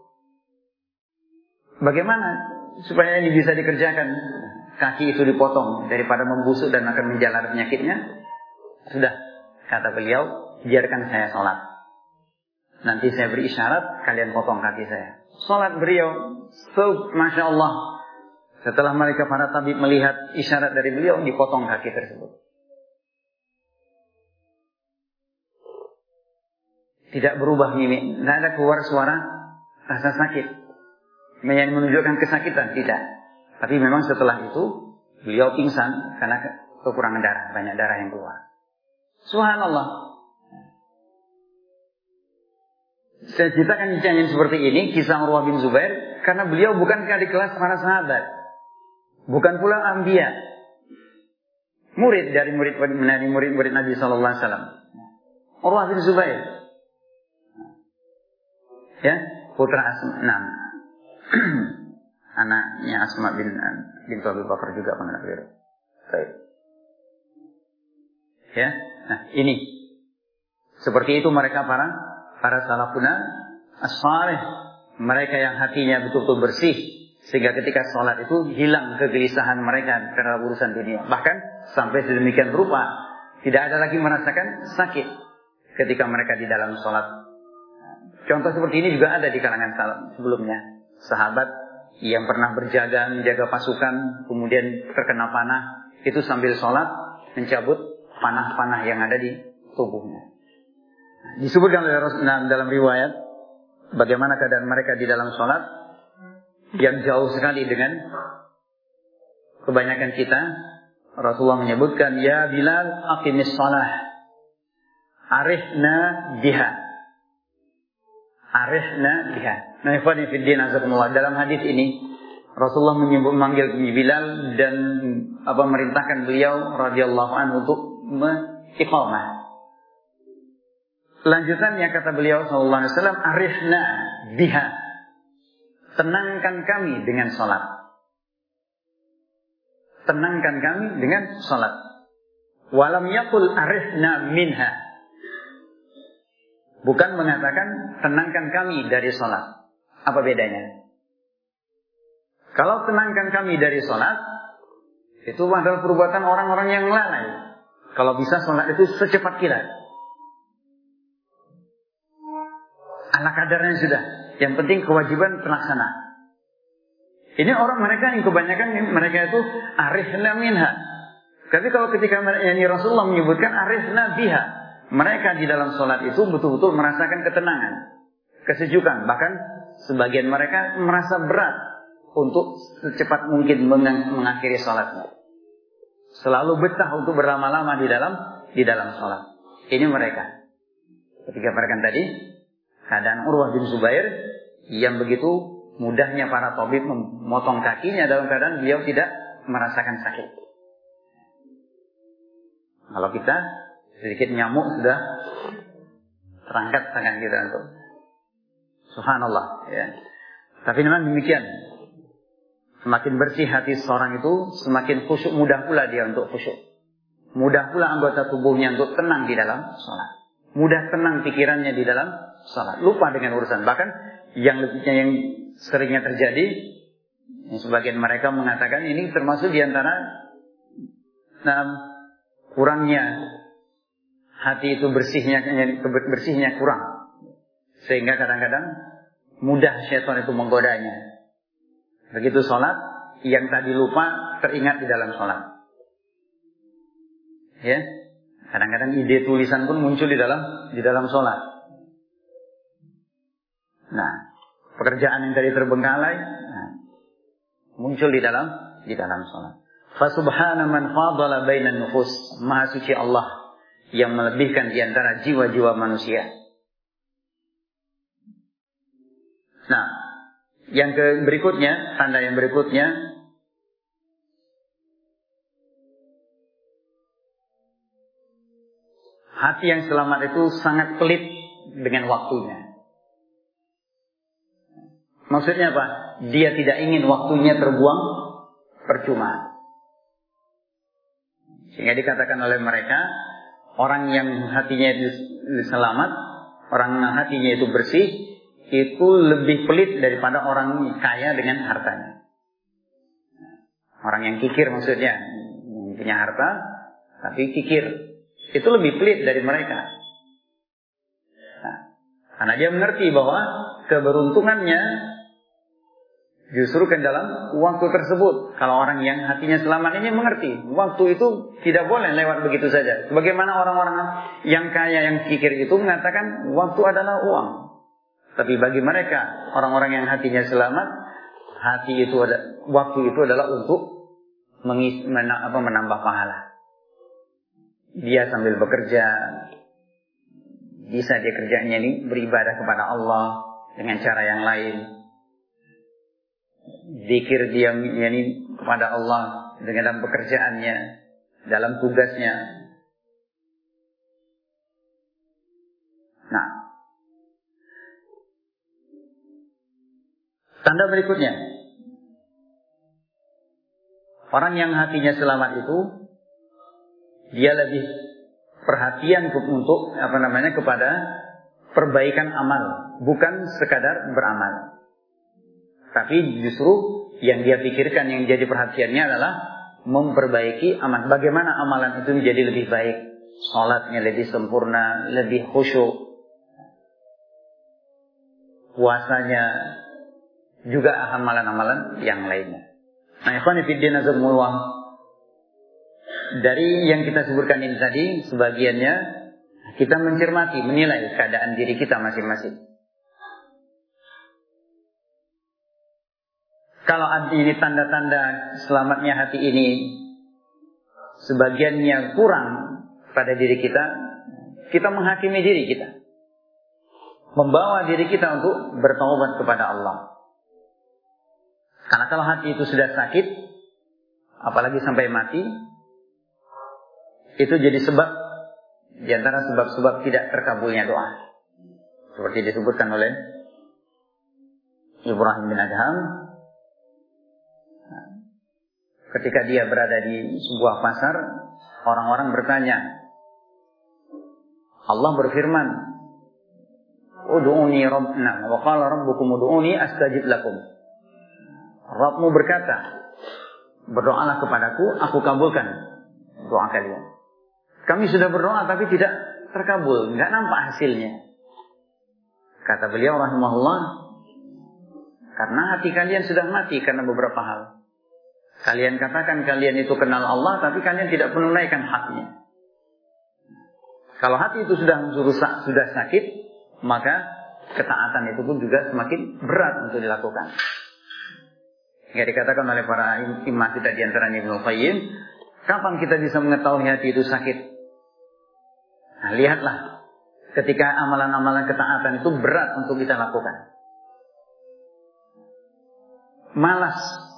bagaimana supaya ini bisa dikerjakan? Kaki itu dipotong daripada membusuk dan akan menjalar penyakitnya. Sudah, kata beliau, biarkan saya sholat. Nanti saya beri isyarat, kalian potong kaki saya. Sholat beliau, Masya Allah. Setelah mereka para tabib melihat isyarat dari beliau, dipotong kaki tersebut. Tidak berubah mimik, tidak ada keluar suara rasa sakit yang menunjukkan kesakitan, tidak. Tapi memang setelah itu beliau pingsan karena kekurangan darah, banyak darah yang keluar. Subhanallah. Saya ceritakan kisah yang seperti ini, kisah Urwah bin Zubair, karena beliau bukankah di kelas para sahabat, bukan pula anbiya, murid dari murid Nabi Sallallahu Alaihi Wasallam. Urwah bin Zubair, ya, putra Asma, anaknya Asma bin Abi Bakar juga anak beliau. Baik. Ya, nah ini Seperti itu mereka para salafuna as-salih, mereka yang hatinya betul-betul bersih, sehingga ketika sholat itu hilang kegelisahan mereka karena urusan dunia. Bahkan sampai sedemikian rupa, tidak ada lagi merasakan sakit ketika mereka di dalam sholat. Contoh seperti ini juga ada di kalangan salaf sebelumnya. Sahabat yang pernah berjaga, menjaga pasukan, kemudian terkena panah, itu sambil sholat mencabut panah-panah yang ada di tubuhnya. Disebutkan dalam riwayat bagaimana keadaan mereka di dalam sholat yang jauh sekali dengan kebanyakan kita. Rasulullah menyebutkan, ya Bilal, aqimis shalah, arihna biha. Arihna biha. Nah, ikhwani fiddin azakumullah, dalam hadis ini Rasulullah memanggil Bilal dan merintahkan beliau radhiyallahu anhu untuk iqamah. Lanjutannya kata beliau sallallahu alaihi wasallam, arihna biha. Tenangkan kami dengan salat. Tenangkan kami dengan salat. Walam yaqul arihna minha. Bukan mengatakan tenangkan kami dari salat. Apa bedanya? Kalau tenangkan kami dari salat, itu adalah perbuatan orang-orang yang lalai. Kalau bisa salat itu secepat kilat. Ala kadarnya sudah. Yang penting kewajiban terlaksana. Ini orang mereka yang kebanyakan mereka itu arifna minha. Tapi kalau ketika Rasulullah menyebutkan arifna biha, mereka di dalam sholat itu betul-betul merasakan ketenangan, kesejukan. Bahkan sebagian mereka merasa berat untuk secepat mungkin mengakhiri sholatnya. Selalu betah untuk berlama-lama di dalam sholat. Ini mereka. Ketika mereka tadi keadaan Urwah bin Zubair yang begitu mudahnya para tabib memotong kakinya dalam keadaan beliau tidak merasakan sakit. Kalau kita sedikit nyamuk sudah terangkat tangan kita untuk subhanallah ya. Tapi memang demikian. Semakin bersih hati seorang itu, semakin khusyuk, mudah pula dia untuk khusyuk. Mudah pula anggota tubuhnya untuk tenang di dalam sholat. Mudah tenang pikirannya di dalam sholat. Lupa dengan urusan. Bahkan yang seringnya terjadi, sebagian mereka mengatakan ini termasuk diantara kurangnya hati itu bersihnya kurang. Sehingga kadang-kadang mudah syaitan itu menggodanya. Begitu sholat, yang tadi lupa teringat di dalam sholat. Ya, kadang-kadang ide tulisan pun muncul di dalam sholat. Nah, pekerjaan yang tadi terbengkalai muncul di dalam sholat. Fa subhana man fadala bainan nufus. Maha suci Allah yang melebihkan di antara jiwa-jiwa manusia. Nah, yang berikutnya, tanda yang berikutnya, hati yang selamat itu sangat pelit dengan waktunya. Maksudnya apa? Dia tidak ingin waktunya terbuang percuma. Sehingga dikatakan oleh mereka, orang yang hatinya itu selamat, orang yang hatinya itu bersih, itu lebih pelit daripada orang kaya dengan hartanya. Orang yang kikir maksudnya, punya harta, tapi kikir. Itu lebih pelit dari mereka. Nah, karena dia mengerti bahwa keberuntungannya justru ke dalam waktu tersebut. Kalau orang yang hatinya selamat ini mengerti, waktu itu tidak boleh lewat begitu saja. Sebagaimana orang-orang yang kaya, yang kikir itu mengatakan waktu adalah uang. Tapi bagi mereka, orang-orang yang hatinya selamat, waktu itu adalah untuk menambah pahala. Dia sambil bekerja, bisa dia kerjanya ini beribadah kepada Allah dengan cara yang lain. Zikir dia ini kepada Allah dengan dalam pekerjaannya, dalam tugasnya. Nah, tanda berikutnya, orang yang hatinya selamat itu dia lebih perhatian untuk kepada perbaikan amal, bukan sekadar beramal. Tapi justru yang dia pikirkan, yang jadi perhatiannya adalah memperbaiki amal. Bagaimana amalan itu menjadi lebih baik, sholatnya lebih sempurna, lebih khusyuk, puasanya, juga amalan-amalan yang lainnya. Nah, ikhwan fillah azzakumullah, dari yang kita sebutkan ini tadi, sebagiannya kita mencermati, menilai keadaan diri kita masing-masing. Kalau ini tanda-tanda selamatnya hati ini, sebagiannya kurang pada diri kita, kita menghakimi diri kita, membawa diri kita untuk bertaubat kepada Allah. Karena kalau hati itu sudah sakit, apalagi sampai mati, itu jadi sebab di antara sebab-sebab tidak terkabulnya doa. Seperti disebutkan oleh Ibrahim bin Adham, ketika dia berada di sebuah pasar, orang-orang bertanya, Allah berfirman, Ud'uni rabbna wa qala rabbukum ud'uni astajib lakum. Rabbmu berkata, berdoalah kepadaku, aku kabulkan doa kalian. Kami sudah berdoa tapi tidak terkabul, enggak nampak hasilnya. Kata beliau rahimahullah, karena hati kalian sudah mati karena beberapa hal. Kalian katakan kalian itu kenal Allah, tapi kalian tidak menunaikan haknya. Kalau hati itu sudah rusak, sudah sakit, maka ketaatan itu pun juga semakin berat untuk dilakukan. Ya, dikatakan oleh para imam kita di antaranya Ibnu Qayyim, kapan kita bisa mengetahui hati itu sakit? Nah, lihatlah ketika amalan-amalan ketaatan itu berat untuk kita lakukan. Malas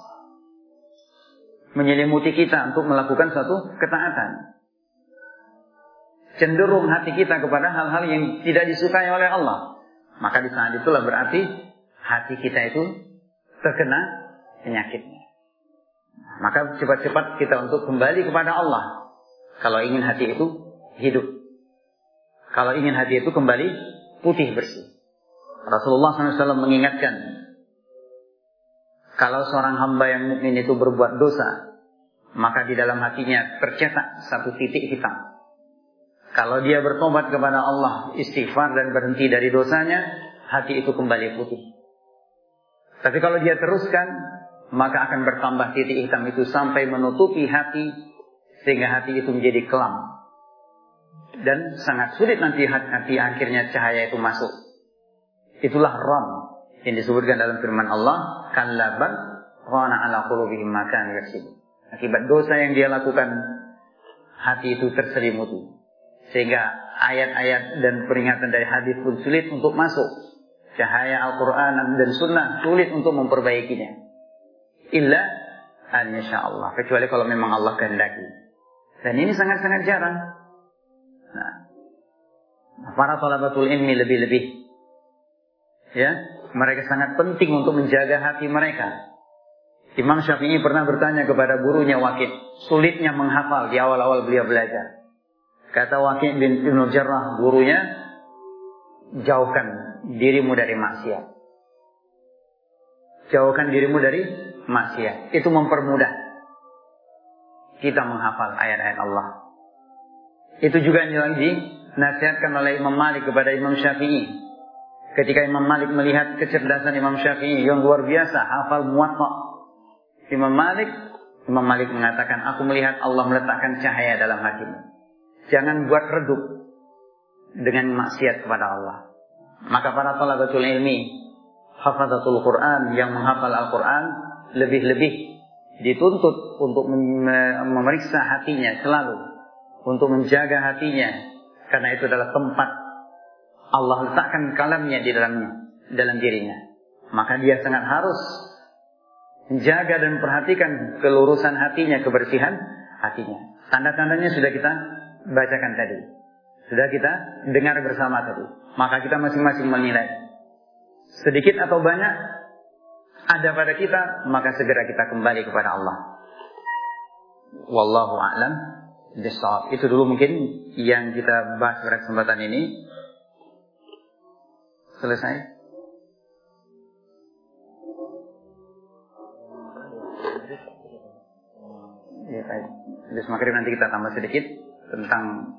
menyelimuti kita untuk melakukan suatu ketaatan. Cenderung hati kita kepada hal-hal yang tidak disukai oleh Allah. Maka di saat itulah berarti hati kita itu terkena penyakitnya. Maka cepat-cepat kita untuk kembali kepada Allah. Kalau ingin hati itu hidup. Kalau ingin hati itu kembali putih bersih. Rasulullah SAW mengingatkan, kalau seorang hamba yang mukmin itu berbuat dosa, maka di dalam hatinya tercetak satu titik hitam. Kalau dia bertobat kepada Allah, istighfar dan berhenti dari dosanya, hati itu kembali putih. Tapi kalau dia teruskan, maka akan bertambah titik hitam itu sampai menutupi hati, sehingga hati itu menjadi kelam. Dan sangat sulit nanti hati akhirnya cahaya itu masuk. Itulah ram yang disebutkan dalam firman Allah, kallaban rana ala qulubihim ma kanu yaksibun. Akibat dosa yang dia lakukan, hati itu terselimuti. Sehingga ayat-ayat dan peringatan dari hadis pun sulit untuk masuk. Cahaya Al-Quran dan Sunnah sulit untuk memperbaikinya. Illa an yasha Allah. Kecuali kalau memang Allah kehendaki. Dan ini sangat-sangat jarang. Nah, para thalabatul ilmi lebih-lebih. Ya, mereka sangat penting untuk menjaga hati mereka. Imam Syafi'i pernah bertanya kepada gurunya Waqid, sulitnya menghafal di awal-awal beliau belajar. Kata Waqid bin Ibnu Jarrah, gurunya, jauhkan dirimu dari maksiat. Jauhkan dirimu dari maksiat. Itu mempermudah kita menghafal ayat-ayat Allah. Itu juga yang dinasihatkan oleh Imam Malik kepada Imam Syafi'i. Ketika Imam Malik melihat kecerdasan Imam Syafi'i yang luar biasa, hafal Muwatta. Imam Malik mengatakan, aku melihat Allah meletakkan cahaya dalam hatimu. Jangan buat redup dengan maksiat kepada Allah. Maka para thalabatul ilmi, hafazatul Quran, yang menghafal Al-Quran, lebih-lebih dituntut untuk memeriksa hatinya selalu, untuk menjaga hatinya, karena itu adalah tempat Allah letakkan kalamnya di dalam dirinya. Maka dia sangat harus menjaga dan perhatikan kelurusan hatinya, kebersihan hatinya. Tanda-tandanya sudah kita bacakan tadi, sudah kita dengar bersama tadi. Maka kita masing-masing menilai, sedikit atau banyak ada pada kita, maka segera kita kembali kepada Allah. Wallahu a'lam bisawab. Itu dulu mungkin yang kita bahas pada kesempatan ini. Selesai. Ya, baik. Jadi maghrib nanti kita tambah sedikit tentang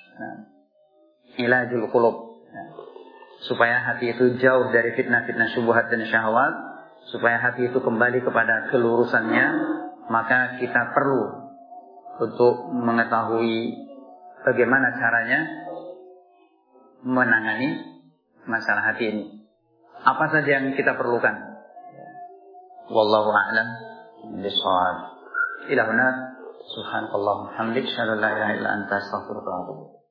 ilajul qulub. Supaya hati itu jauh dari fitnah-fitnah syubhat dan syahwat, supaya hati itu kembali kepada kelurusannya, maka kita perlu untuk mengetahui bagaimana caranya menangani masalah hati ini. Apa saja yang kita perlukan? Wallahu a'lam bishawab. Ila huna subhanakallahumma hamdik, asyhadu an la ilaha illa anta, astaghfiruka wa atubu ilaik.